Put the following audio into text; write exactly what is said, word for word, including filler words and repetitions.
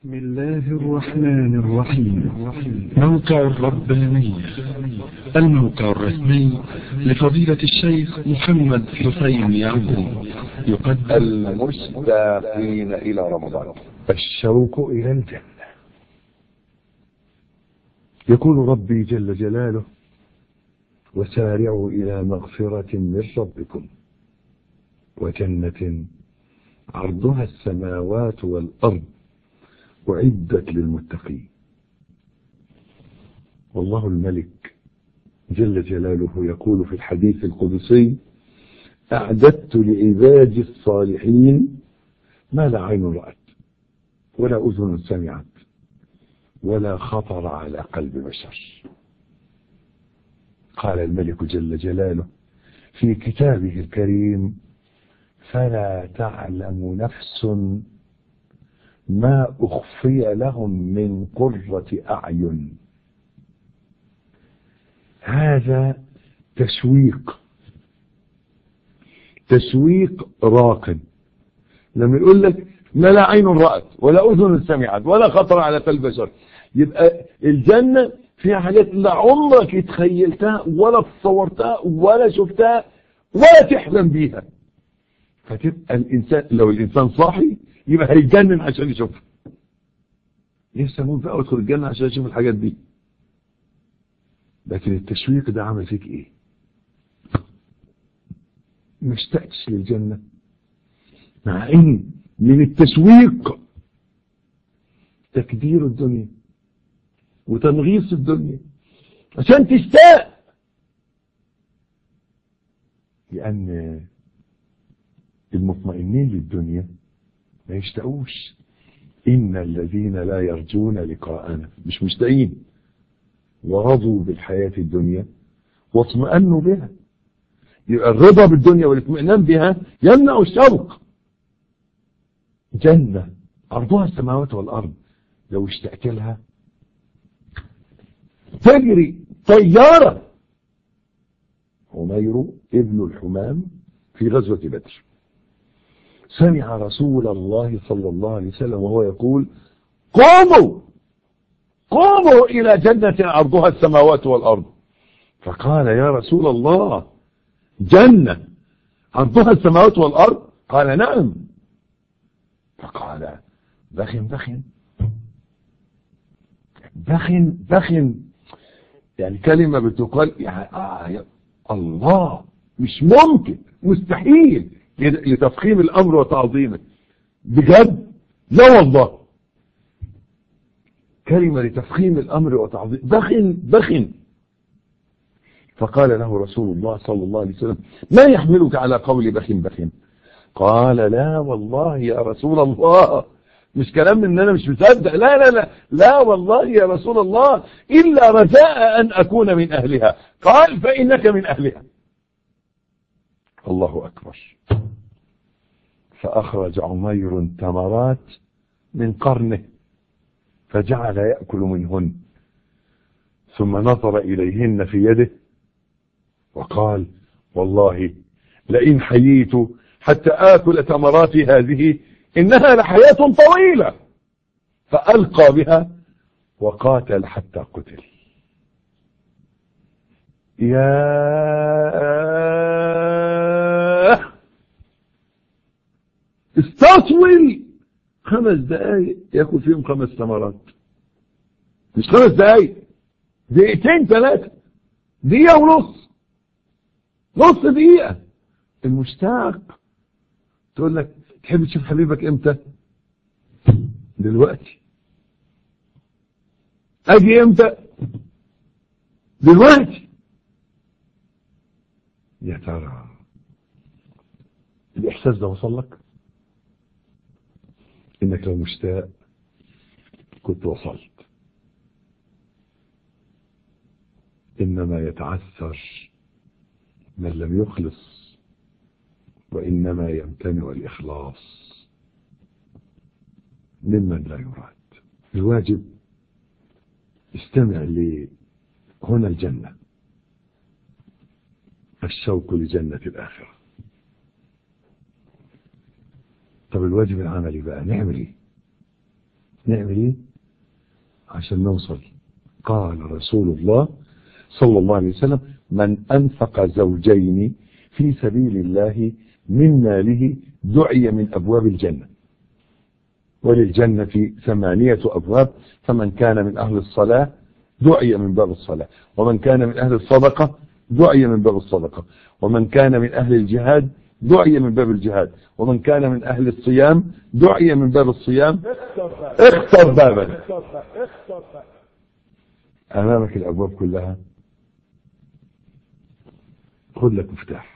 بسم الله الرحمن الرحيم. موقع الربانية، الموقع الرسمي لفضيلة الشيخ محمد حسين يعقوب، يقدم المشتاقين إلى رمضان. الشوق إلى الجنة. يقول ربي جل جلاله: وسارعوا إلى مغفرة من ربكم وجنة عرضها السماوات والأرض أعدت للمتقين. والله الملك جل جلاله يقول في الحديث القدسي: أعددت لعبادي الصالحين ما لا عين رأت ولا أذن سمعت ولا خطر على قلب بشر. قال الملك جل جلاله في كتابه الكريم: فلا تعلم نفس ما أخفي لهم من قرة أعين. هذا تشويق، تشويق راق. لما يقول لك ما لا عين رأت ولا أذن سمعت ولا خطر على قلب بشر، يبقى الجنة فيها حاجات لا عمرك تخيلتها ولا تصورتها ولا شفتها ولا تحلم بيها. فتبقى الإنسان لو الإنسان صاحي يبقى هيتجنن عشان يشوفها. لسه ممكن بقى ادخل الجنة عشان اشوف الحاجات دي. لكن التشويق ده عمل فيك ايه؟ ما اشتقتش للجنة، مع ان من التشويق تكدير الدنيا وتنغيص الدنيا عشان تشتاق. لان المطمئنين للدنيا ما يشتقوش. إن الذين لا يرجون لقاءنا، مش مشتاقين، ورضوا بالحياة الدنيا واطمئنوا بها. يبقى الرضا بالدنيا والاطمئنان بها يمنع الشوق. جنة عرضها السماوات والأرض، لو اشتقت لها تجري طيارة. عمير ابن الحمام في غزوة بدر سمع رسول الله صلى الله عليه وسلم وهو يقول: قوموا قوموا إلى جنة عرضها السماوات والأرض. فقال: يا رسول الله، جنة عرضها السماوات والأرض؟ قال: نعم. فقال: بخن بخن بخن بخن، يعني كلمة بتقال يعني آه يا الله، مش ممكن، مستحيل، لتفخيم الأمر وتعظيمه. بجد؟ لا والله، كلمة لتفخيم الأمر وتعظيمه. بخن بخن. فقال له رسول الله صلى الله عليه وسلم: ما يحملك على قول بخن بخن؟ قال: لا والله يا رسول الله، مش كلام ان انا مش مصدق، لا لا لا لا والله يا رسول الله، إلا رجاء أن أكون من أهلها. قال: فإنك من أهلها. الله أكبر. فأخرج عمير تمرات من قرنه فجعل يأكل منهن، ثم نظر إليهن في يده وقال: والله لئن حييت حتى آكل تمراتي هذه إنها لحياة طويلة. فألقى بها وقاتل حتى قتل. يا استطول خمس دقايق ياكل فيهم خمس ثمرات، مش خمس دقايق، دقيقتين ثلاثة، دقيقة ونص، نص دقيقة. المشتاق تقول لك: تحب تشوف حبيبك امتى؟ دلوقتي. اجي امتى؟ دلوقتي. يا ترى الاحساس ده وصل لك؟ انك لو مشتاق كنت وصلت. انما يتعثر من لم يخلص، وانما يمتنع الاخلاص ممن لا يراد. الواجب استمع لي هنا الجنة، الشوق لجنة الآخرة. طب الواجب العملي بقى نعمل ايه؟ نعمل ايه عشان نوصل؟ قال رسول الله صلى الله عليه وسلم: من أنفق زوجين في سبيل الله من ماله دعي من أبواب الجنة. وللجنة ثمانية أبواب، فمن كان من أهل الصلاة دعي من باب الصلاة، ومن كان من أهل الصدقة دعي من باب الصدقة، ومن كان من أهل الجهاد دعي من باب الجهاد، ومن كان من أهل الصيام دعي من باب الصيام. اختر بابا، أمامك الأبواب كلها، خذ لك مفتاح.